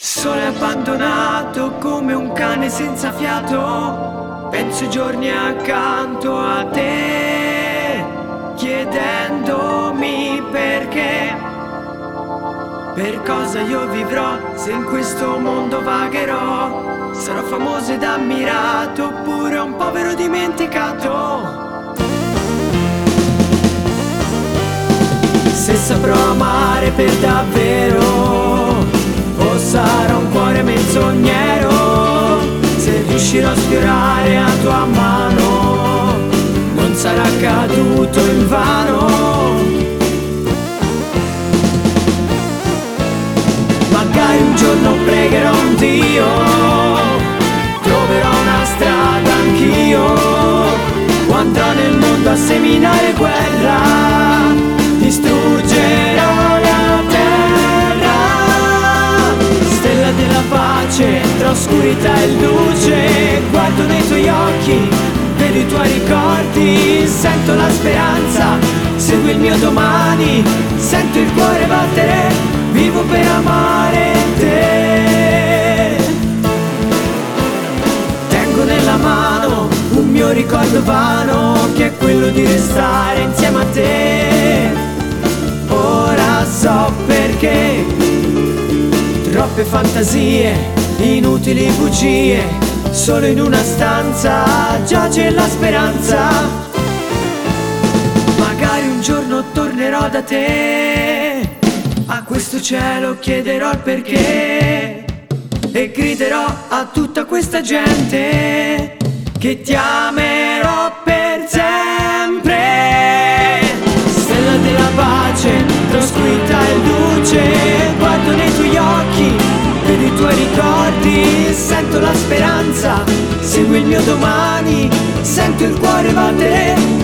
Sole abbandonato come un cane senza fiato, penso i giorni accanto a te, chiedendomi perché, per cosa io vivrò se in questo mondo vagherò. Sarò famoso ed ammirato oppure un povero dimenticato. Se saprò amare per davvero o sarà un cuore menzognero, se riuscirò a sfiorare la tua mano non sarà caduto invano. Magari un giorno pregherò un Dio, troverò una strada anch'io, o andrò nel mondo a seminare guerra, distruggerò la terra. Stella della pace tra oscurità e luce, guardo nei tuoi occhi, vedo i tuoi ricordi, sento la speranza, segui il mio domani, sento il cuore battere, vivo per amare te. Tengo nella mano un mio ricordo vano, che è quello di restare insieme a te. Ora so perché troppe fantasie, inutili bugie, solo in una stanza giace la speranza. Magari un giorno tornerò da te, a questo cielo chiederò il perché e griderò a tutta questa gente che ti amerò per sempre. Stella della pace tra oscurità e luce, guardo nei tuoi occhi, vedo i tuoi ricordi, sento la speranza, segui il mio domani, sento il cuore battere,